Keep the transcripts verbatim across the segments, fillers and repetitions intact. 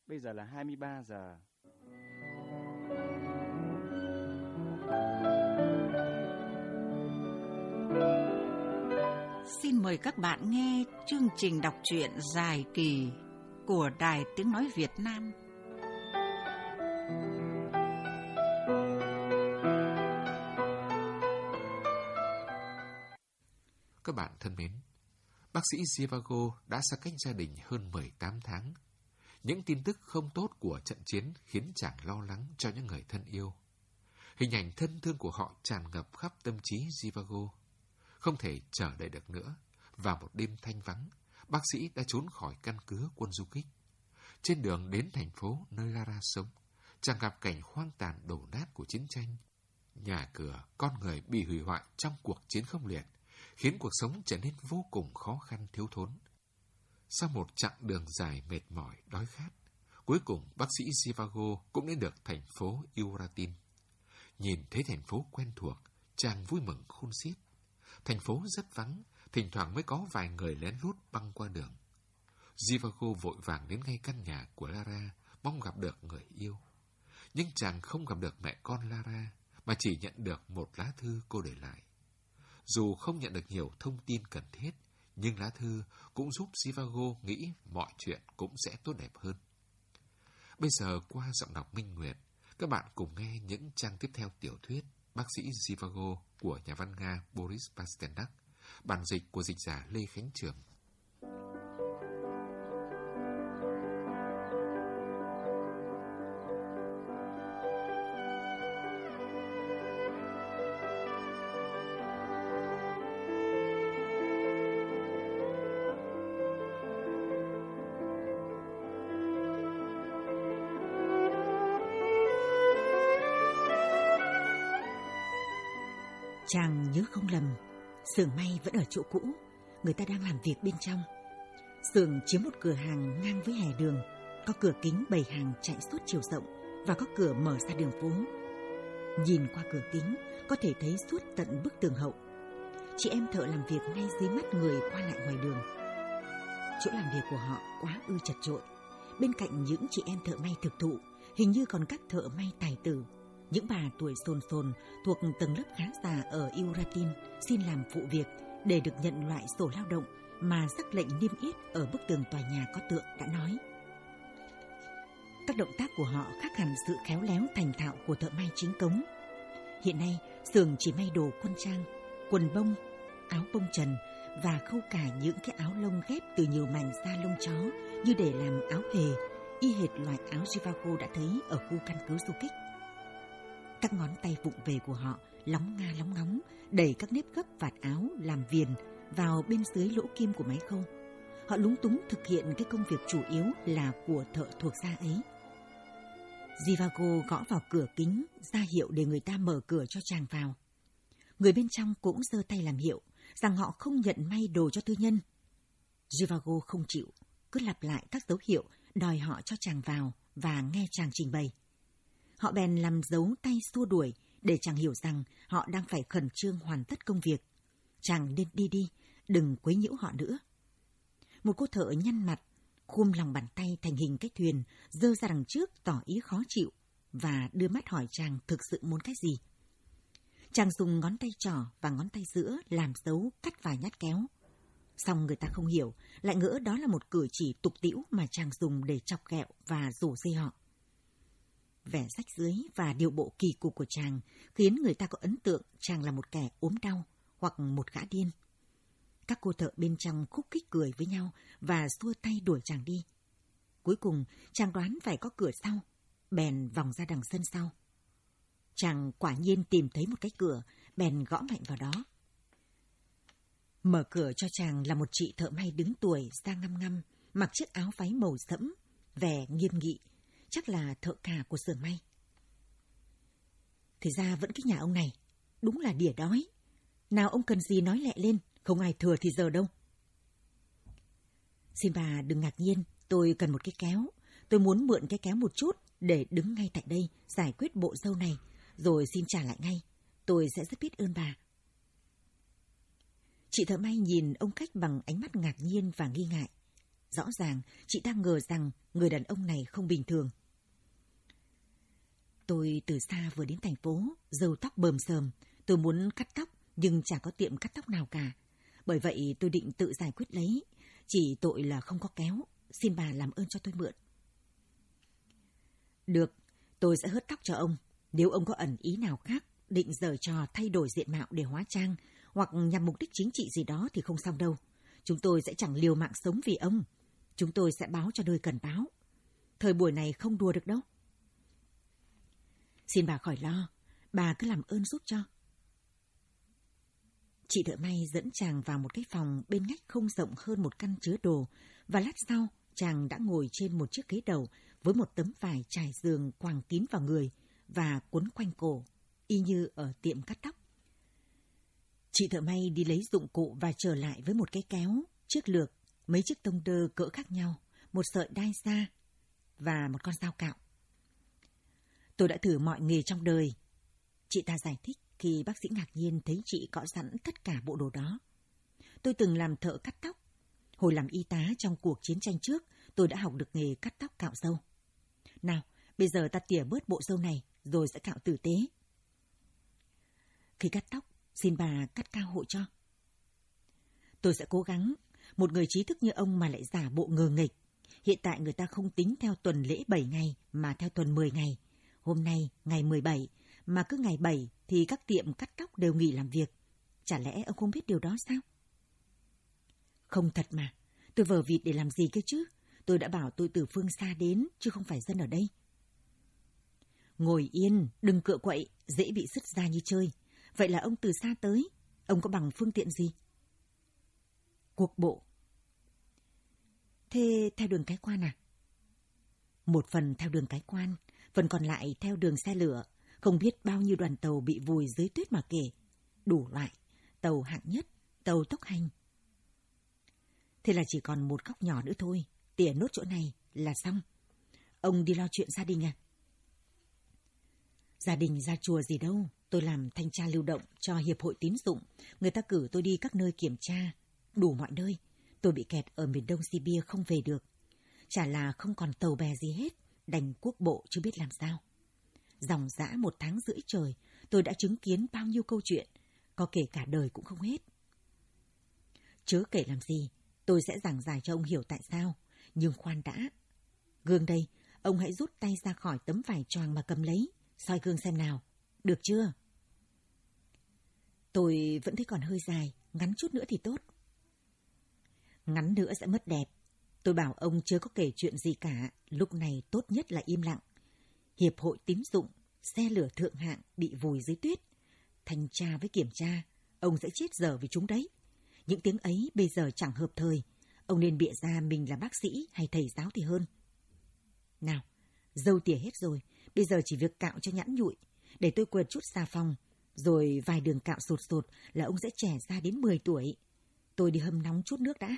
Bây giờ là hai mươi ba giờ. Xin mời các bạn nghe chương trình đọc truyện dài kỳ của Đài Tiếng Nói Việt Nam. Các bạn thân mến, bác sĩ Zhivago đã xa cách gia đình hơn mười tám tháng. Những tin tức không tốt của trận chiến khiến chàng lo lắng cho những người thân yêu. Hình ảnh thân thương của họ tràn ngập khắp tâm trí Zhivago. Không thể chờ đợi được nữa, vào một đêm thanh vắng, bác sĩ đã trốn khỏi căn cứ quân du kích. Trên đường đến thành phố nơi Lara sống, chàng gặp cảnh hoang tàn đổ nát của chiến tranh. Nhà cửa, con người bị hủy hoại trong cuộc chiến khốc liệt, khiến cuộc sống trở nên vô cùng khó khăn thiếu thốn. Sau một chặng đường dài mệt mỏi, đói khát, cuối cùng bác sĩ Zhivago cũng đến được thành phố Uratin. Nhìn thấy thành phố quen thuộc, chàng vui mừng khôn xiết. Thành phố rất vắng, thỉnh thoảng mới có vài người lén lút băng qua đường. Zhivago vội vàng đến ngay căn nhà của Lara, mong gặp được người yêu. Nhưng chàng không gặp được mẹ con Lara, mà chỉ nhận được một lá thư cô để lại. Dù không nhận được nhiều thông tin cần thiết, nhưng lá thư cũng giúp Zhivago nghĩ mọi chuyện cũng sẽ tốt đẹp hơn. Bây giờ qua giọng đọc Minh Nguyệt, các bạn cùng nghe những trang tiếp theo tiểu thuyết Bác sĩ Zhivago của nhà văn Nga Boris Pasternak, bản dịch của dịch giả Lê Khánh Trường. Chàng nhớ không lầm, xưởng may vẫn ở chỗ cũ, người ta đang làm việc bên trong. Xưởng chiếm một cửa hàng ngang với hè đường, có cửa kính bày hàng chạy suốt chiều rộng và có cửa mở ra đường phố. Nhìn qua cửa kính có thể thấy suốt tận bức tường hậu. Chị em thợ làm việc ngay dưới mắt người qua lại ngoài đường. Chỗ làm việc của họ quá ư chật chội. Bên cạnh những chị em thợ may thực thụ, hình như còn các thợ may tài tử. Những bà tuổi sồn sồn thuộc tầng lớp khá già ở Uratin xin làm phụ việc để được nhận loại sổ lao động mà sắc lệnh niêm yết ở bức tường tòa nhà có tượng đã nói. Các động tác của họ khác hẳn sự khéo léo thành thạo của thợ may chính cống. Hiện nay, xưởng chỉ may đồ quân trang, quần bông, áo bông trần và khâu cả những cái áo lông ghép từ nhiều mảnh da lông chó như để làm áo hề, y hệt loại áo Zhivago đã thấy ở khu căn cứ du kích. Các ngón tay vụng về của họ lóng nga lóng ngóng đẩy các nếp gấp vạt áo làm viền vào bên dưới lỗ kim của máy khâu. Họ lúng túng thực hiện cái công việc chủ yếu là của thợ thuộc gia ấy. Zhivago gõ vào cửa kính ra hiệu để người ta mở cửa cho chàng vào. Người bên trong cũng giơ tay làm hiệu rằng họ không nhận may đồ cho tư nhân. Zhivago không chịu, cứ lặp lại các dấu hiệu đòi họ cho chàng vào và nghe chàng trình bày. Họ bèn làm dấu tay xua đuổi để chàng hiểu rằng họ đang phải khẩn trương hoàn tất công việc. Chàng nên đi đi, đừng quấy nhiễu họ nữa. Một cô thợ nhăn mặt, khum lòng bàn tay thành hình cái thuyền, giơ ra đằng trước tỏ ý khó chịu và đưa mắt hỏi chàng thực sự muốn cái gì. Chàng dùng ngón tay trỏ và ngón tay giữa làm dấu cắt vài nhát kéo. Xong người ta không hiểu, lại ngỡ đó là một cử chỉ tục tĩu mà chàng dùng để chọc ghẹo và rủ dây họ. Vẻ rách rưới và điệu bộ kỳ cục của chàng khiến người ta có ấn tượng chàng là một kẻ ốm đau hoặc một gã điên. Các cô thợ bên trong khúc khích cười với nhau và xua tay đuổi chàng đi. Cuối cùng chàng đoán phải có cửa sau, bèn vòng ra đằng sân sau. Chàng quả nhiên tìm thấy một cái cửa, bèn gõ mạnh vào đó. Mở cửa cho chàng là một chị thợ may đứng tuổi, da ngăm ngăm, mặc chiếc áo váy màu sẫm, vẻ nghiêm nghị, chắc là thợ cà của xưởng may. Thì ra vẫn cái nhà ông này, đúng là đỉa đói. Nào ông cần gì nói lẹ lên, không ai thừa thì giờ đâu. Xin bà đừng ngạc nhiên, tôi cần một cái kéo. Tôi muốn mượn cái kéo một chút để đứng ngay tại đây giải quyết bộ râu này, rồi xin trả lại ngay. Tôi sẽ rất biết ơn bà. Chị thợ may nhìn ông khách bằng ánh mắt ngạc nhiên và nghi ngại. Rõ ràng, chị ta ngờ rằng người đàn ông này không bình thường. Tôi từ xa vừa đến thành phố, râu tóc bờm sờm. Tôi muốn cắt tóc, nhưng chả có tiệm cắt tóc nào cả. Bởi vậy tôi định tự giải quyết lấy. Chỉ tội là không có kéo. Xin bà làm ơn cho tôi mượn. Được, tôi sẽ hớt tóc cho ông. Nếu ông có ẩn ý nào khác, định giở trò thay đổi diện mạo để hóa trang, hoặc nhằm mục đích chính trị gì đó thì không xong đâu. Chúng tôi sẽ chẳng liều mạng sống vì ông. Chúng tôi sẽ báo cho nơi cần báo. Thời buổi này không đùa được đâu. Xin bà khỏi lo, bà cứ làm ơn giúp cho. Chị thợ may dẫn chàng vào một cái phòng bên ngách không rộng hơn một căn chứa đồ, và lát sau chàng đã ngồi trên một chiếc ghế đầu với một tấm vải trải giường quàng kín vào người và quấn quanh cổ, y như ở tiệm cắt tóc. Chị thợ may đi lấy dụng cụ và trở lại với một cái kéo, chiếc lược, mấy chiếc tông đơ cỡ khác nhau, một sợi đai da và một con dao cạo. Tôi đã thử mọi nghề trong đời. Chị ta giải thích khi bác sĩ ngạc nhiên thấy chị có sẵn tất cả bộ đồ đó. Tôi từng làm thợ cắt tóc. Hồi làm y tá trong cuộc chiến tranh trước, tôi đã học được nghề cắt tóc cạo râu. Nào, bây giờ ta tỉa bớt bộ râu này, rồi sẽ cạo tử tế. Khi cắt tóc, xin bà cắt cao hộ cho. Tôi sẽ cố gắng. Một người trí thức như ông mà lại giả bộ ngờ nghịch. Hiện tại người ta không tính theo tuần lễ bảy ngày, mà theo tuần mười ngày. Hôm nay, ngày mười bảy, mà cứ ngày bảy thì các tiệm cắt tóc đều nghỉ làm việc. Chả lẽ ông không biết điều đó sao? Không thật mà, tôi vờ vịt để làm gì cơ chứ? Tôi đã bảo tôi từ phương xa đến, chứ không phải dân ở đây. Ngồi yên, đừng cựa quậy, dễ bị sứt da như chơi. Vậy là ông từ xa tới, ông có bằng phương tiện gì? Cuộc bộ. Thế theo đường cái quan à? Một phần theo đường cái quan, phần còn lại theo đường xe lửa. Không biết bao nhiêu đoàn tàu bị vùi dưới tuyết mà kể. Đủ loại, tàu hạng nhất, tàu tốc hành. Thế là chỉ còn một góc nhỏ nữa thôi, tỉa nốt chỗ này là xong. Ông đi lo chuyện gia đình à? Gia đình ra chùa gì đâu, tôi làm thanh tra lưu động cho Hiệp hội Tín dụng. Người ta cử tôi đi các nơi kiểm tra, đủ mọi nơi. Tôi bị kẹt ở miền Đông Sibia không về được. Chả là không còn tàu bè gì hết, đành quốc bộ chưa biết làm sao. Dòng dã một tháng rưỡi trời, tôi đã chứng kiến bao nhiêu câu chuyện, có kể cả đời cũng không hết. Chớ kể làm gì, tôi sẽ giảng giải cho ông hiểu tại sao. Nhưng khoan đã. Gương đây, ông hãy rút tay ra khỏi tấm vải choàng mà cầm lấy, soi gương xem nào. Được chưa? Tôi vẫn thấy còn hơi dài, ngắn chút nữa thì tốt. Ngắn nữa sẽ mất đẹp. Tôi bảo ông chưa có kể chuyện gì cả, lúc này tốt nhất là im lặng. Hiệp hội Tín dụng, xe lửa thượng hạng bị vùi dưới tuyết. Thanh tra với kiểm tra, ông sẽ chết dở vì chúng đấy. Những tiếng ấy bây giờ chẳng hợp thời. Ông nên bịa ra mình là bác sĩ hay thầy giáo thì hơn. Nào, râu tỉa hết rồi, bây giờ chỉ việc cạo cho nhẵn nhụi. Để tôi quệt chút xà phòng, rồi vài đường cạo sột sột là ông sẽ trẻ ra đến mười tuổi. Tôi đi hâm nóng chút nước đã.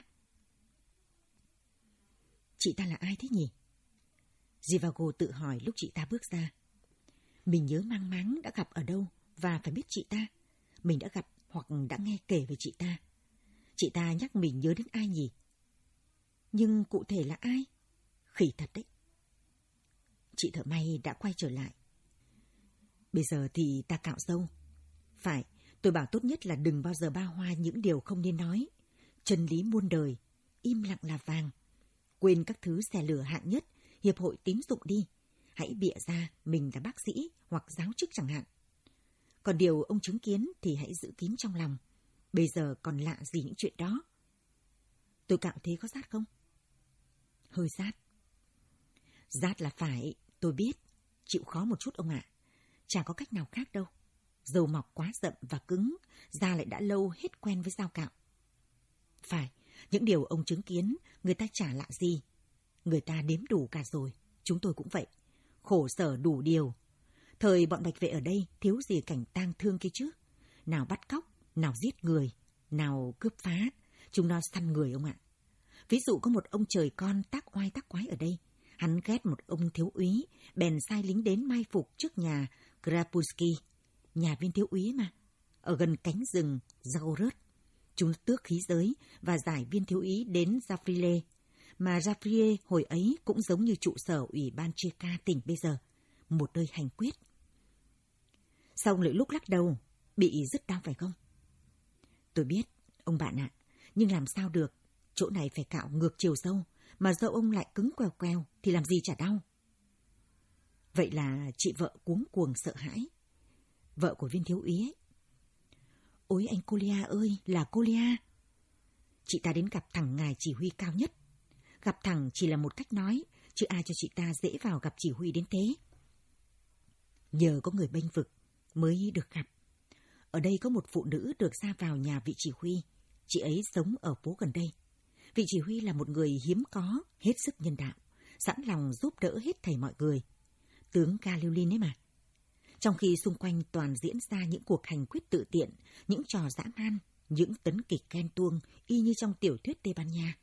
Chị ta là ai thế nhỉ? Zhivago tự hỏi lúc chị ta bước ra. Mình nhớ mang máng đã gặp ở đâu và phải biết chị ta. Mình đã gặp hoặc đã nghe kể về chị ta. Chị ta nhắc mình nhớ đến ai nhỉ? Nhưng cụ thể là ai? Khỉ thật đấy. Chị thợ may đã quay trở lại. Bây giờ thì ta cạo râu. Phải, tôi bảo tốt nhất là đừng bao giờ ba hoa những điều không nên nói. Chân lý muôn đời, im lặng là vàng. Quên các thứ xe lửa hạng nhất, Hiệp hội Tín dụng đi. Hãy bịa ra mình là bác sĩ hoặc giáo chức chẳng hạn. Còn điều ông chứng kiến thì hãy giữ kín trong lòng. Bây giờ còn lạ gì những chuyện đó. Tôi cạo thế có rát không? Hơi rát. Rát là phải, tôi biết. Chịu khó một chút ông ạ. Chả có cách nào khác đâu. Râu mọc quá rậm và cứng, da lại đã lâu hết quen với dao cạo. Phải, những điều ông chứng kiến, người ta chả lạ gì. Người ta đếm đủ cả rồi, chúng tôi cũng vậy. Khổ sở đủ điều. Thời bọn bạch vệ ở đây thiếu gì cảnh tang thương kia chứ. Nào bắt cóc, nào giết người, nào cướp phá. Chúng nó săn người ông ạ. Ví dụ có một ông trời con tác oai tác quái ở đây. Hắn ghét một ông thiếu úy, bèn sai lính đến mai phục trước nhà Krapulski, nhà viên thiếu úy mà, ở gần cánh rừng Zagoros. Chúng tước khí giới và giải viên thiếu úy đến Zafrile. mà Javier hồi ấy cũng giống như trụ sở Ủy ban Cheka tỉnh bây giờ, một nơi hành quyết. Xong lại lúc lắc đầu, bị rất đau phải không? Tôi biết, ông bạn ạ, nhưng làm sao được, chỗ này phải cạo ngược chiều sâu, mà dâu ông lại cứng queo queo thì làm gì chả đau. Vậy là chị vợ cuống cuồng sợ hãi. Vợ của viên thiếu úy ấy. Ôi anh Colia ơi, là Colia. Chị ta đến gặp thẳng ngài chỉ huy cao nhất. Gặp thẳng chỉ là một cách nói, chứ ai cho chị ta dễ vào gặp chỉ huy đến thế. Nhờ có người bênh vực mới được gặp. Ở đây có một phụ nữ được ra vào nhà vị chỉ huy. Chị ấy sống ở phố gần đây. Vị chỉ huy là một người hiếm có, hết sức nhân đạo, sẵn lòng giúp đỡ hết thảy mọi người. Tướng Galilin ấy mà. Trong khi xung quanh toàn diễn ra những cuộc hành quyết tự tiện, những trò dã man, những tấn kịch ghen tuông y như trong tiểu thuyết Tây Ban Nha.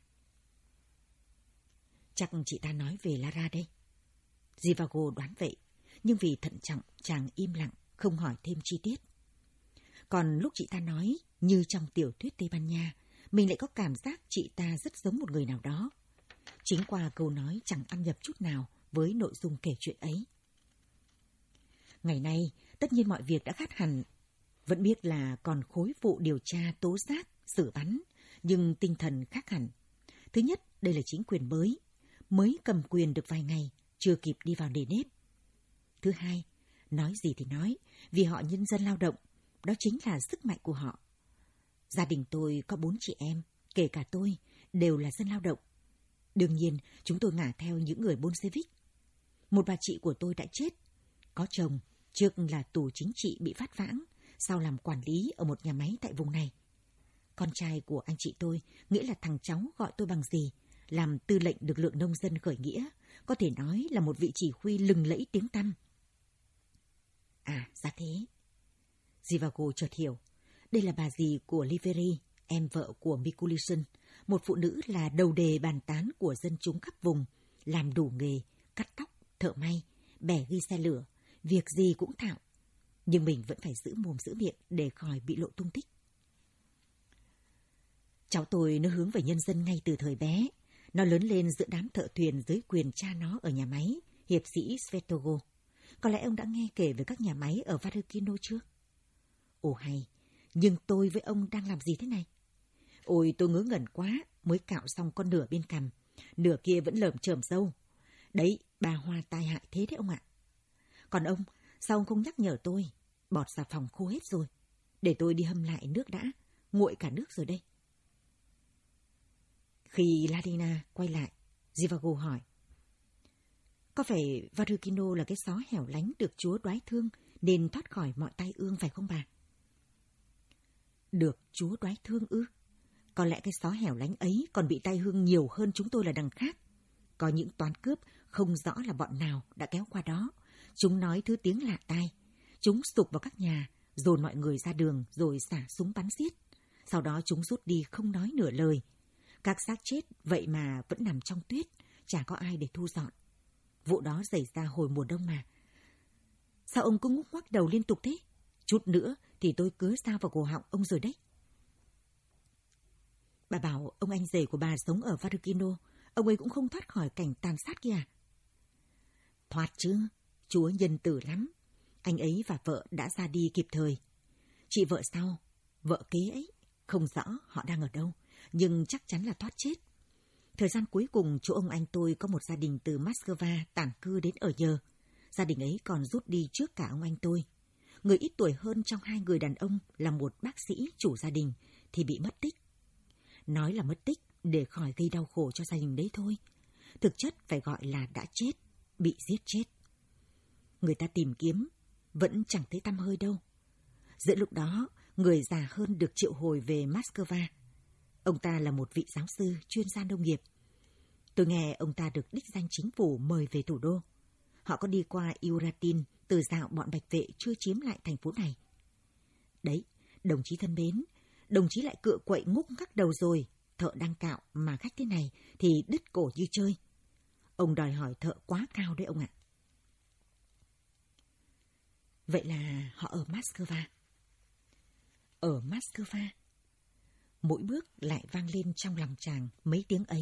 Chắc chị ta nói về Lara đây. Zivago đoán vậy, nhưng vì thận trọng chàng im lặng, không hỏi thêm chi tiết. Còn lúc chị ta nói như trong tiểu thuyết Tây Ban Nha, mình lại có cảm giác chị ta rất giống một người nào đó. Chính qua câu nói chẳng ăn nhập chút nào với nội dung kể chuyện ấy. Ngày nay, tất nhiên mọi việc đã khác hẳn. Vẫn biết là còn khối vụ điều tra tố giác, xử bắn, nhưng tinh thần khác hẳn. Thứ nhất, đây là chính quyền mới, mới cầm quyền được vài ngày, chưa kịp đi vào nề nếp. Thứ hai, nói gì thì nói, vì họ nhân dân lao động, đó chính là sức mạnh của họ. Gia đình tôi có bốn chị em, kể cả tôi, đều là dân lao động. Đương nhiên, chúng tôi ngả theo những người Bolshevik. Một bà chị của tôi đã chết, có chồng, trước là tù chính trị bị phát vãng, sau làm quản lý ở một nhà máy tại vùng này. Con trai của anh chị tôi, nghĩa là thằng cháu gọi tôi bằng gì, làm tư lệnh lực lượng nông dân khởi nghĩa, có thể nói là một vị chỉ huy lừng lẫy tiếng tăm. À, ra thế. Zivago chợt hiểu. Đây là bà dì của Liveri, em vợ của Mikulishin, một phụ nữ là đầu đề bàn tán của dân chúng khắp vùng, làm đủ nghề, cắt tóc, thợ may, bẻ ghi xe lửa, việc gì cũng thạo. Nhưng mình vẫn phải giữ mồm giữ miệng để khỏi bị lộ tung tích. Cháu tôi nó hướng về nhân dân ngay từ thời bé. Nó lớn lên giữa đám thợ thuyền dưới quyền cha nó ở nhà máy, hiệp sĩ Svetogo. Có lẽ ông đã nghe kể về các nhà máy ở Varukino chưa? Ồ hay, nhưng tôi với ông đang làm gì thế này? Ôi tôi ngớ ngẩn quá, mới cạo xong con nửa bên cằm, nửa kia vẫn lởm chởm râu. Đấy, bà Hoa tai hại thế đấy ông ạ. Còn ông, sao ông không nhắc nhở tôi? Bọt xà phòng khô hết rồi. Để tôi đi hâm lại nước đã, nguội cả nước rồi đây. Khi Ladina quay lại, Zivago hỏi. Có phải Varukino là cái xó hẻo lánh được Chúa đoái thương nên thoát khỏi mọi tai ương phải không bà? Được Chúa đoái thương ư? Có lẽ cái xó hẻo lánh ấy còn bị tai hương nhiều hơn chúng tôi là đằng khác. Có những toán cướp không rõ là bọn nào đã kéo qua đó. Chúng nói thứ tiếng lạ tai. Chúng sục vào các nhà, dồn mọi người ra đường rồi xả súng bắn giết. Sau đó chúng rút đi không nói nửa lời. Các xác chết vậy mà vẫn nằm trong tuyết, chả có ai để thu dọn. Vụ đó xảy ra hồi mùa đông mà. Sao ông cứ ngúc ngoắc đầu liên tục thế? Chút nữa thì tôi cứa dao vào cổ họng ông rồi đấy. Bà bảo ông anh rể của bà sống ở Varukino, ông ấy cũng không thoát khỏi cảnh tàn sát kia à? Thoát chứ, Chúa nhân từ lắm. Anh ấy và vợ đã ra đi kịp thời. Chị vợ sau, vợ kế ấy, không rõ họ đang ở đâu, nhưng chắc chắn là thoát chết. Thời gian cuối cùng, chỗ ông anh tôi có một gia đình từ Moscow tản cư đến ở nhờ. Gia đình ấy còn rút đi trước cả ông anh tôi. Người ít tuổi hơn trong hai người đàn ông là một bác sĩ chủ gia đình thì bị mất tích. Nói là mất tích để khỏi gây đau khổ cho gia đình đấy thôi. Thực chất phải gọi là đã chết, bị giết chết. Người ta tìm kiếm, vẫn chẳng thấy tăm hơi đâu. Giữa lúc đó, người già hơn được triệu hồi về Moscow. Ông ta là một vị giáo sư chuyên gia nông nghiệp. Tôi nghe ông ta được đích danh chính phủ mời về thủ đô. Họ có đi qua Uratin từ dạo bọn bạch vệ chưa chiếm lại thành phố này. Đấy, đồng chí thân mến, đồng chí lại cựa quậy ngúc ngắc đầu rồi. Thợ đang cạo mà khách thế này thì đứt cổ như chơi. Ông đòi hỏi thợ quá cao đấy ông ạ. Vậy là họ ở Moscow. Ở Moscow. Mỗi bước lại vang lên trong lòng chàng mấy tiếng ấy,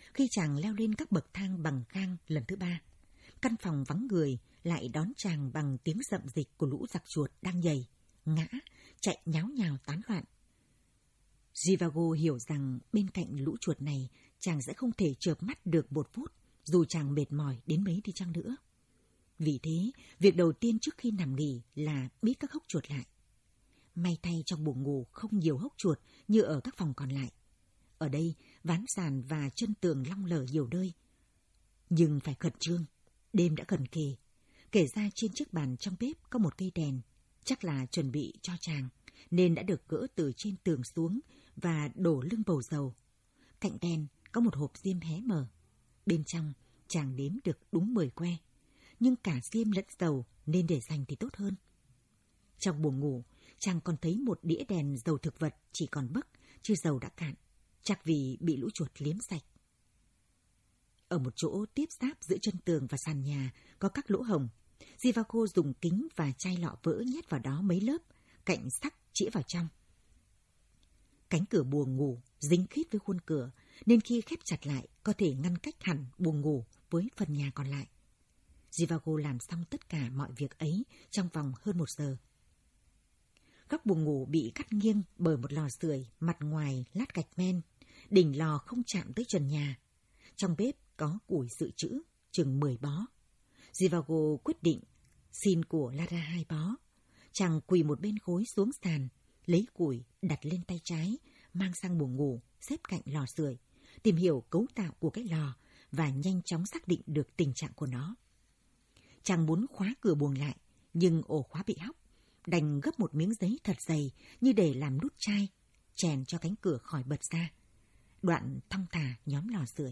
khi chàng leo lên các bậc thang bằng gang lần thứ ba, căn phòng vắng người lại đón chàng bằng tiếng rậm rịch của lũ giặc chuột đang nhảy, ngã, chạy nháo nhào tán loạn. Zhivago hiểu rằng bên cạnh lũ chuột này, chàng sẽ không thể chợp mắt được một phút, dù chàng mệt mỏi đến mấy đi chăng nữa. Vì thế, việc đầu tiên trước khi nằm nghỉ là bít các hốc chuột lại. May thay trong buồng ngủ không nhiều hốc chuột như ở các phòng còn lại. Ở đây, ván sàn và chân tường long lở nhiều nơi. Nhưng phải khẩn trương, đêm đã gần kề. Kể ra trên chiếc bàn trong bếp có một cây đèn, chắc là chuẩn bị cho chàng, nên đã được gỡ từ trên tường xuống và đổ lưng bầu dầu. Cạnh đèn có một hộp diêm hé mở. Bên trong, chàng đếm được đúng mười que. Nhưng cả diêm lẫn dầu nên để dành thì tốt hơn. Trong buồng ngủ, chàng còn thấy một đĩa đèn dầu thực vật chỉ còn bấc, chứ dầu đã cạn, chắc vì bị lũ chuột liếm sạch. Ở một chỗ tiếp giáp giữa chân tường và sàn nhà có các lỗ hổng. Zhivago dùng kính và chai lọ vỡ nhét vào đó mấy lớp, cạnh sắc chĩa vào trong. Cánh cửa buồng ngủ dính khít với khuôn cửa, nên khi khép chặt lại có thể ngăn cách hẳn buồng ngủ với phần nhà còn lại. Zhivago làm xong tất cả mọi việc ấy trong vòng hơn một giờ. Góc buồng ngủ bị cắt nghiêng bởi một lò sưởi mặt ngoài lát gạch men, đỉnh lò không chạm tới trần nhà. Trong bếp có củi dự trữ, chừng mười bó. Zhivago quyết định xin của Lara hai bó. Chàng quỳ một bên gối xuống sàn, lấy củi đặt lên tay trái, mang sang buồng ngủ, xếp cạnh lò sưởi, tìm hiểu cấu tạo của cái lò và nhanh chóng xác định được tình trạng của nó. Chàng muốn khóa cửa buồng lại, nhưng ổ khóa bị hóc, đành gấp một miếng giấy thật dày như để làm nút chai, chèn cho cánh cửa khỏi bật ra. Đoạn thong thả nhóm lò sưởi.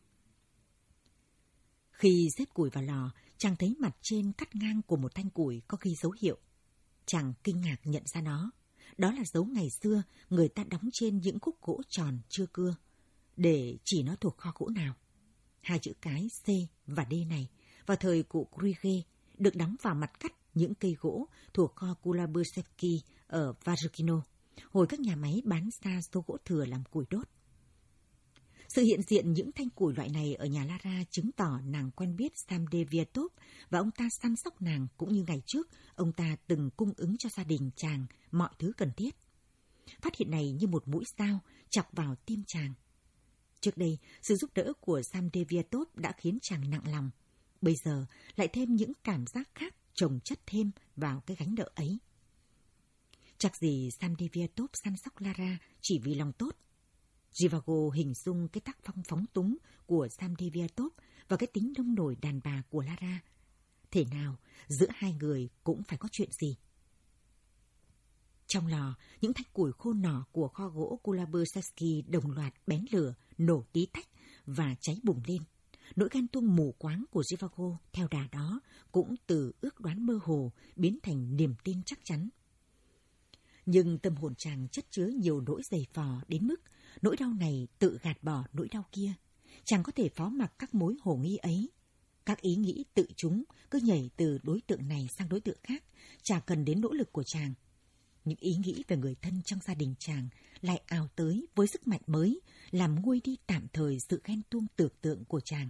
Khi xếp củi vào lò, chàng thấy mặt trên cắt ngang của một thanh củi có ghi dấu hiệu. Chàng kinh ngạc nhận ra nó. Đó là dấu ngày xưa người ta đóng trên những khúc gỗ tròn chưa cưa, để chỉ nó thuộc kho gỗ nào. Hai chữ cái C và D này, vào thời cụ Krige, được đóng vào mặt cắt những cây gỗ thuộc kho Kulabushevsky ở Vazhkino, hồi các nhà máy bán ra số gỗ thừa làm củi đốt. Sự hiện diện những thanh củi loại này ở nhà Lara chứng tỏ nàng quen biết Samdeviatov và ông ta săn sóc nàng, cũng như ngày trước ông ta từng cung ứng cho gia đình chàng mọi thứ cần thiết. Phát hiện này như một mũi dao chọc vào tim chàng. Trước đây, sự giúp đỡ của Samdeviatov đã khiến chàng nặng lòng. Bây giờ lại thêm những cảm giác khác chồng chất thêm vào cái gánh nợ ấy. Chắc gì Samdeviatov săn sóc Lara chỉ vì lòng tốt. Zhivago hình dung cái tác phong phóng túng của Samdeviatov và cái tính nông nổi đàn bà của Lara. Thể nào giữa hai người cũng phải có chuyện gì. Trong lò, những thanh củi khô nỏ của kho gỗ Kulabushevsky đồng loạt bén lửa, nổ tí tách và cháy bùng lên. Nỗi ghen tuông mù quáng của Zhivago theo đà đó cũng từ ước đoán mơ hồ biến thành niềm tin chắc chắn. Nhưng tâm hồn chàng chất chứa nhiều nỗi dày vò đến mức nỗi đau này tự gạt bỏ nỗi đau kia. Chàng có thể phó mặc các mối hồ nghi ấy. Các ý nghĩ tự chúng cứ nhảy từ đối tượng này sang đối tượng khác, chả cần đến nỗ lực của chàng. Những ý nghĩ về người thân trong gia đình chàng lại ào tới với sức mạnh mới, làm nguôi đi tạm thời sự ghen tuông tưởng tượng của chàng.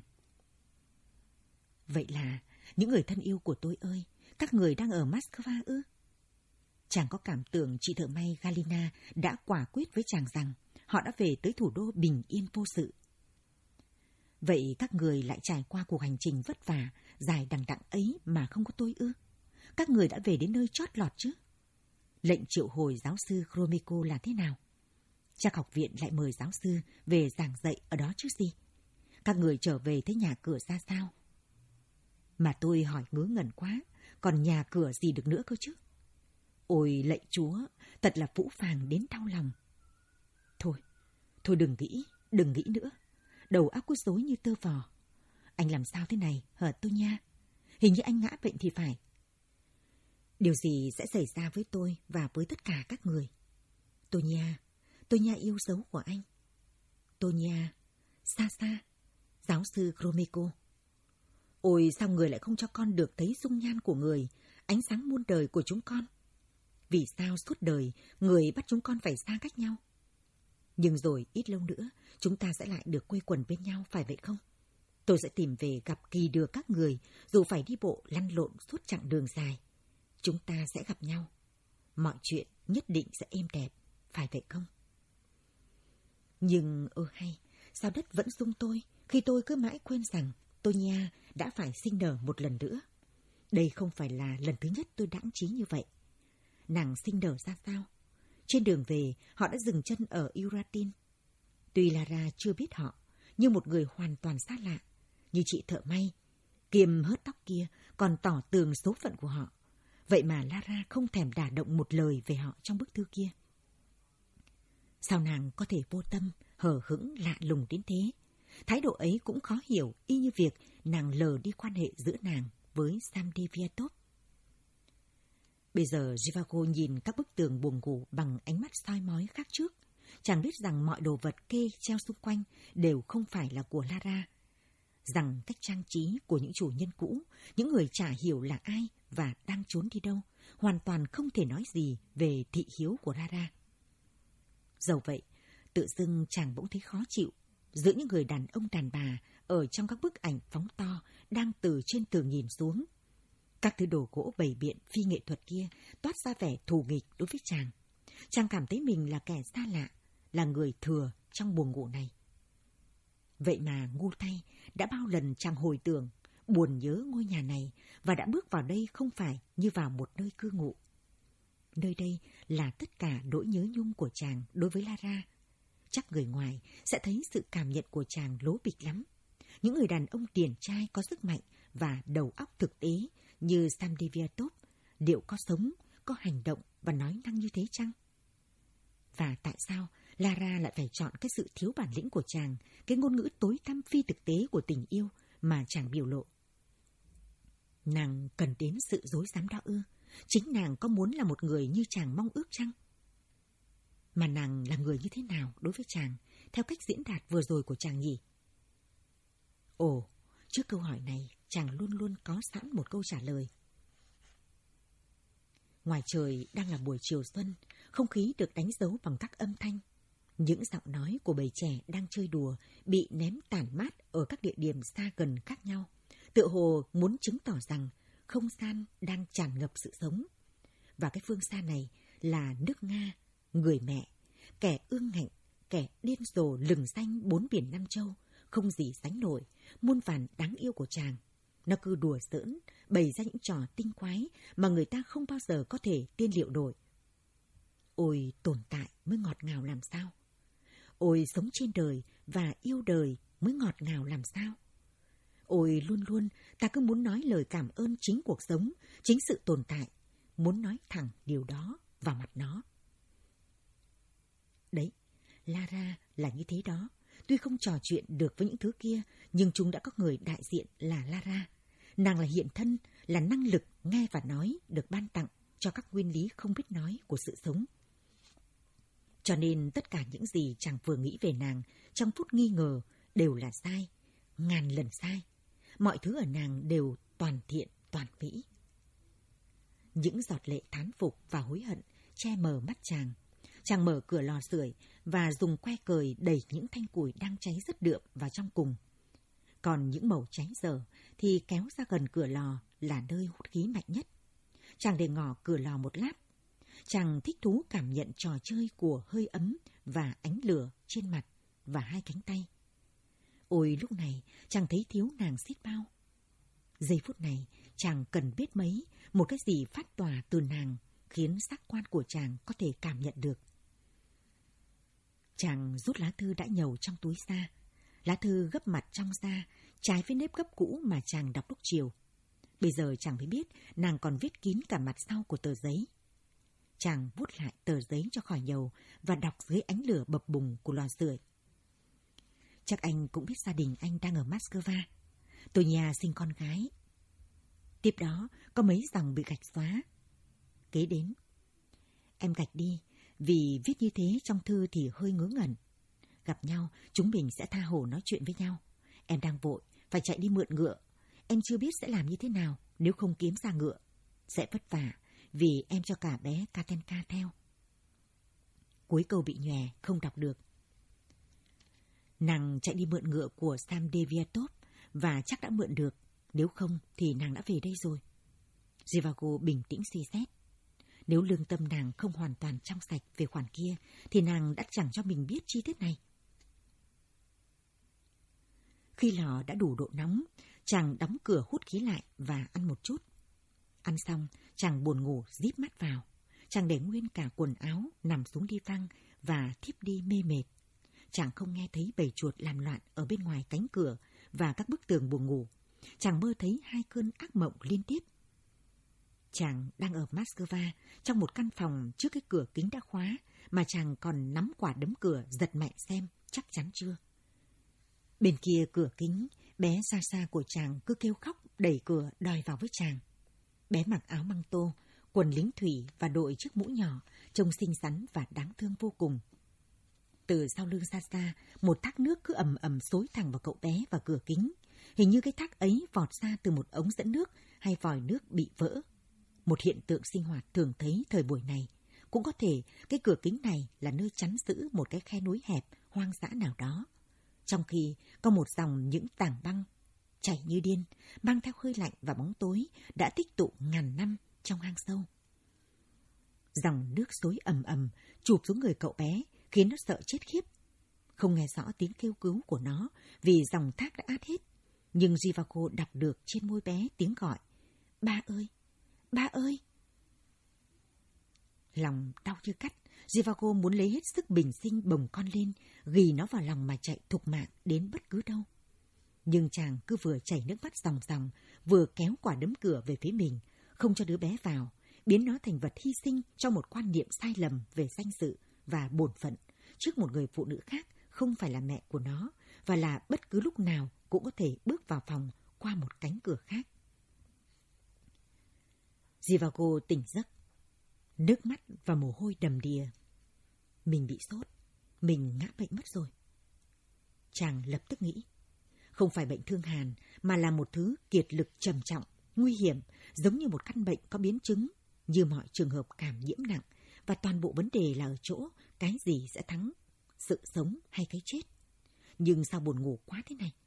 Vậy là, những người thân yêu của tôi ơi, các người đang ở Moscow ư? Chàng có cảm tưởng chị thợ may Galina đã quả quyết với chàng rằng họ đã về tới thủ đô bình yên vô sự. Vậy các người lại trải qua cuộc hành trình vất vả, dài đằng đẵng ấy mà không có tôi ư? Các người đã về đến nơi chót lọt chứ? Lệnh triệu hồi giáo sư Gromyko là thế nào? Chắc học viện lại mời giáo sư về giảng dạy ở đó chứ gì? Các người trở về thấy nhà cửa ra sao? Mà tôi hỏi ngớ ngẩn quá, còn nhà cửa gì được nữa cơ chứ? Ôi lạy Chúa, thật là phũ phàng đến đau lòng. Thôi, thôi đừng nghĩ, đừng nghĩ nữa. Đầu óc cứ rối như tơ vò. Anh làm sao thế này, hả tôi nha? Hình như anh ngã bệnh thì phải. Điều gì sẽ xảy ra với tôi và với tất cả các người? Tôi nha, tôi nha yêu dấu của anh. Tôi nha, xa xa, giáo sư Gromyko. Ôi sao người lại không cho con được thấy dung nhan của người, ánh sáng muôn đời của chúng con? Vì sao suốt đời người bắt chúng con phải xa cách nhau? Nhưng rồi ít lâu nữa, chúng ta sẽ lại được quây quần bên nhau, phải vậy không? Tôi sẽ tìm về gặp kỳ được các người, dù phải đi bộ lăn lộn suốt chặng đường dài. Chúng ta sẽ gặp nhau. Mọi chuyện nhất định sẽ êm đẹp, phải vậy không? Nhưng ơ hay, sao đất vẫn rung tôi khi tôi cứ mãi quên rằng Tonya đã phải sinh nở một lần nữa. Đây không phải là lần thứ nhất tôi đãng trí như vậy. Nàng sinh nở ra sao? Trên đường về, họ đã dừng chân ở Uratin. Tuy Lara chưa biết họ, nhưng một người hoàn toàn xa lạ, như chị thợ may, kiềm hớt tóc kia, còn tỏ tường số phận của họ. Vậy mà Lara không thèm đả động một lời về họ trong bức thư kia. Sao nàng có thể vô tâm, hờ hững, lạ lùng đến thế? Thái độ ấy cũng khó hiểu, y như việc nàng lờ đi quan hệ giữa nàng với Samdeviatov. Bây giờ Zhivago nhìn các bức tường buồng ngủ bằng ánh mắt soi mói khác trước. Chàng biết rằng mọi đồ vật kê treo xung quanh đều không phải là của Lara. Rằng cách trang trí của những chủ nhân cũ, những người chả hiểu là ai và đang trốn đi đâu, hoàn toàn không thể nói gì về thị hiếu của Lara. Dẫu vậy, tự dưng chàng bỗng thấy khó chịu giữa những người đàn ông đàn bà ở trong các bức ảnh phóng to đang từ trên tường nhìn xuống. Các thứ đồ gỗ bày biện phi nghệ thuật kia toát ra vẻ thù nghịch đối với chàng. Chàng cảm thấy mình là kẻ xa lạ, là người thừa trong buồng ngủ này. Vậy mà ngu thay, đã bao lần chàng hồi tưởng, buồn nhớ ngôi nhà này và đã bước vào đây không phải như vào một nơi cư ngụ. Nơi đây là tất cả nỗi nhớ nhung của chàng đối với Lara. Chắc người ngoài sẽ thấy sự cảm nhận của chàng lố bịch lắm. Những người đàn ông điển trai có sức mạnh và đầu óc thực tế như Samdeviatov liệu có sống, có hành động và nói năng như thế chăng? Và tại sao Lara lại phải chọn cái sự thiếu bản lĩnh của chàng, cái ngôn ngữ tối tăm phi thực tế của tình yêu mà chàng biểu lộ? Nàng cần đến sự dối dám đó ư? Chính nàng có muốn là một người như chàng mong ước chăng? Mà nàng là người như thế nào đối với chàng, theo cách diễn đạt vừa rồi của chàng nhỉ? Ồ, trước câu hỏi này, chàng luôn luôn có sẵn một câu trả lời. Ngoài trời đang là buổi chiều xuân, không khí được đánh dấu bằng các âm thanh. Những giọng nói của bầy trẻ đang chơi đùa bị ném tản mát ở các địa điểm xa gần khác nhau, tựa hồ muốn chứng tỏ rằng không gian đang tràn ngập sự sống. Và cái phương xa này là nước Nga, người mẹ, kẻ ương ngạnh, kẻ điên rồ lừng danh bốn biển Nam Châu, không gì sánh nổi, muôn vàn đáng yêu của chàng. Nó cứ đùa giỡn, bày ra những trò tinh quái mà người ta không bao giờ có thể tiên liệu nổi. Ôi, tồn tại mới ngọt ngào làm sao? Ôi, sống trên đời và yêu đời mới ngọt ngào làm sao? Ôi, luôn luôn ta cứ muốn nói lời cảm ơn chính cuộc sống, chính sự tồn tại, muốn nói thẳng điều đó vào mặt nó. Đấy, Lara là như thế đó. Tuy không trò chuyện được với những thứ kia, nhưng chúng đã có người đại diện là Lara. Nàng là hiện thân, là năng lực nghe và nói được ban tặng cho các nguyên lý không biết nói của sự sống. Cho nên tất cả những gì chàng vừa nghĩ về nàng trong phút nghi ngờ đều là sai, ngàn lần sai. Mọi thứ ở nàng đều toàn thiện, toàn mỹ. Những giọt lệ thán phục và hối hận che mờ mắt chàng. Chàng mở cửa lò sưởi và dùng que cời đẩy những thanh củi đang cháy rất đượm vào trong cùng. Còn những mẩu cháy dở thì kéo ra gần cửa lò là nơi hút khí mạnh nhất. Chàng để ngỏ cửa lò một lát. Chàng thích thú cảm nhận trò chơi của hơi ấm và ánh lửa trên mặt và hai cánh tay. Ôi lúc này chàng thấy thiếu nàng xiết bao. Giây phút này chàng cần biết mấy, một cái gì phát tỏa từ nàng khiến giác quan của chàng có thể cảm nhận được. Chàng rút lá thư đã nhầu trong túi ra. Lá thư gấp mặt trong da, trái với nếp gấp cũ mà chàng đọc lúc chiều. Bây giờ chàng mới biết nàng còn viết kín cả mặt sau của tờ giấy. Chàng vuốt lại tờ giấy cho khỏi nhầu và đọc dưới ánh lửa bập bùng của lò sưởi. Chắc anh cũng biết gia đình anh đang ở Moscow. Tôi nhà sinh con gái. Tiếp đó có mấy dòng bị gạch xóa. Kế đến: em gạch đi, vì viết như thế trong thư thì hơi ngớ ngẩn. Gặp nhau, chúng mình sẽ tha hồ nói chuyện với nhau. Em đang vội, phải chạy đi mượn ngựa. Em chưa biết sẽ làm như thế nào nếu không kiếm ra ngựa. Sẽ vất vả, vì em cho cả bé Katenka theo. Cuối câu bị nhòe, không đọc được. Nàng chạy đi mượn ngựa của Sam Deviatov và chắc đã mượn được, nếu không thì nàng đã về đây rồi. Zhivago bình tĩnh suy xét. Nếu lương tâm nàng không hoàn toàn trong sạch về khoản kia, thì nàng đã chẳng cho mình biết chi tiết này. Khi lò đã đủ độ nóng, chàng đóng cửa hút khí lại và ăn một chút. Ăn xong, chàng buồn ngủ díp mắt vào. Chàng để nguyên cả quần áo, nằm xuống đi văng và thiếp đi mê mệt. Chàng không nghe thấy bầy chuột làm loạn ở bên ngoài cánh cửa và các bức tường buồng ngủ. Chàng mơ thấy hai cơn ác mộng liên tiếp. Chàng đang ở Moscow, trong một căn phòng trước cái cửa kính đã khóa, mà chàng còn nắm quả đấm cửa giật mạnh xem chắc chắn chưa. Bên kia cửa kính, bé xa xa của chàng cứ kêu khóc đẩy cửa đòi vào với chàng. Bé mặc áo măng tô, quần lính thủy và đội chiếc mũ nhỏ, trông xinh xắn và đáng thương vô cùng. Từ sau lưng xa xa, một thác nước cứ ầm ầm xối thẳng vào cậu bé và cửa kính. Hình như cái thác ấy vọt ra từ một ống dẫn nước hay vòi nước bị vỡ. Một hiện tượng sinh hoạt thường thấy thời buổi này. Cũng có thể cái cửa kính này là nơi chắn giữ một cái khe núi hẹp, hoang dã nào đó. Trong khi có một dòng những tảng băng chảy như điên, mang theo hơi lạnh và bóng tối đã tích tụ ngàn năm trong hang sâu. Dòng nước xối ầm ầm chụp xuống người cậu bé, khiến nó sợ chết khiếp. Không nghe rõ tiếng kêu cứu của nó vì dòng thác đã át hết. Nhưng Zhivago đọc được trên môi bé tiếng gọi: "Ba ơi! Ba ơi!" Lòng đau như cắt, Zhivago muốn lấy hết sức bình sinh bồng con lên, ghì nó vào lòng mà chạy thục mạng đến bất cứ đâu. Nhưng chàng cứ vừa chảy nước mắt ròng ròng, vừa kéo quả đấm cửa về phía mình, không cho đứa bé vào, biến nó thành vật hy sinh cho một quan niệm sai lầm về danh dự và bổn phận trước một người phụ nữ khác không phải là mẹ của nó, và là bất cứ lúc nào cũng có thể bước vào phòng qua một cánh cửa khác. Zhivago tỉnh giấc, nước mắt và mồ hôi đầm đìa. Mình bị sốt, mình ngã bệnh mất rồi. Chàng lập tức nghĩ, không phải bệnh thương hàn mà là một thứ kiệt lực trầm trọng, nguy hiểm, giống như một căn bệnh có biến chứng, như mọi trường hợp cảm nhiễm nặng, và toàn bộ vấn đề là ở chỗ cái gì sẽ thắng, sự sống hay cái chết. Nhưng sao buồn ngủ quá thế này?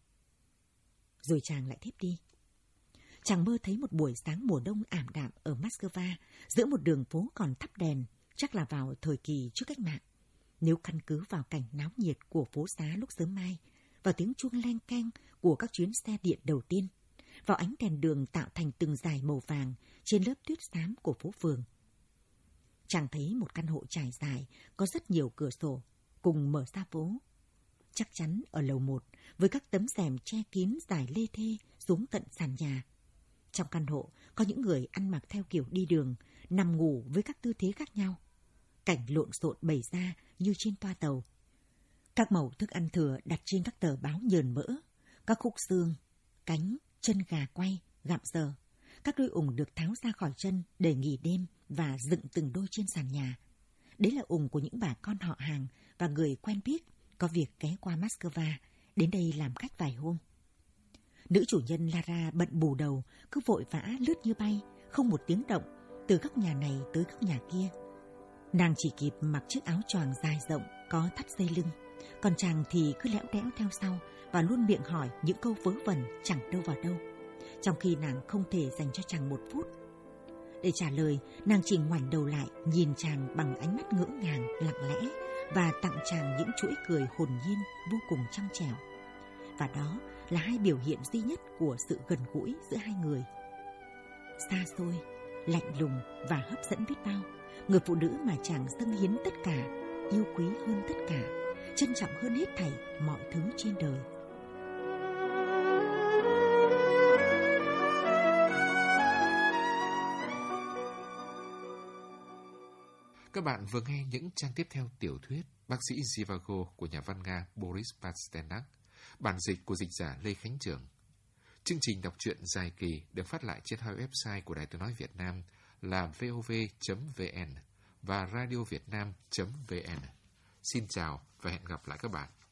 Rồi chàng lại thiếp đi. Chàng mơ thấy một buổi sáng mùa đông ảm đạm ở Moscow, giữa một đường phố còn thắp đèn, chắc là vào thời kỳ trước cách mạng. Nếu căn cứ vào cảnh náo nhiệt của phố xá lúc sớm mai, vào tiếng chuông leng keng của các chuyến xe điện đầu tiên, vào ánh đèn đường tạo thành từng dải màu vàng trên lớp tuyết xám của phố phường. Chàng thấy một căn hộ trải dài, có rất nhiều cửa sổ, cùng mở ra phố. Chắc chắn ở lầu một, với các tấm rèm che kín dài lê thê xuống tận sàn nhà. Trong căn hộ có những người ăn mặc theo kiểu đi đường, nằm ngủ với các tư thế khác nhau. Cảnh lộn xộn bày ra như trên toa tàu. Các mẩu thức ăn thừa đặt trên các tờ báo nhờn mỡ, các khúc xương, cánh, chân gà quay, gặm giờ. Các đôi ủng được tháo ra khỏi chân để nghỉ đêm và dựng từng đôi trên sàn nhà. Đấy là ủng của những bà con họ hàng và người quen biết có việc ghé qua Moscow, đến đây làm khách vài hôm. Nữ chủ nhân Lara bận bù đầu, cứ vội vã lướt như bay, không một tiếng động, từ các nhà này tới các nhà kia. Nàng chỉ kịp mặc chiếc áo choàng dài rộng, có thắt dây lưng, còn chàng thì cứ lẽo đẽo theo sau và luôn miệng hỏi những câu vớ vẩn chẳng đâu vào đâu, trong khi nàng không thể dành cho chàng một phút. Để trả lời, nàng chỉ ngoảnh đầu lại nhìn chàng bằng ánh mắt ngỡ ngàng, lặng lẽ và tặng chàng những chuỗi cười hồn nhiên vô cùng trong trẻo. Và đó là hai biểu hiện duy nhất của sự gần gũi giữa hai người. Xa xôi, lạnh lùng và hấp dẫn biết bao, người phụ nữ mà chàng dâng hiến tất cả, yêu quý hơn tất cả, trân trọng hơn hết thảy mọi thứ trên đời. Các bạn vừa nghe những trang tiếp theo tiểu thuyết Bác sĩ Zhivago của nhà văn Nga Boris Pasternak, bản dịch của dịch giả Lê Khánh Trường. Chương trình đọc truyện dài kỳ được phát lại trên hai website của Đài Tiếng nói Việt Nam là vov chấm vn và radiovietnam chấm vn. Xin chào và hẹn gặp lại các bạn.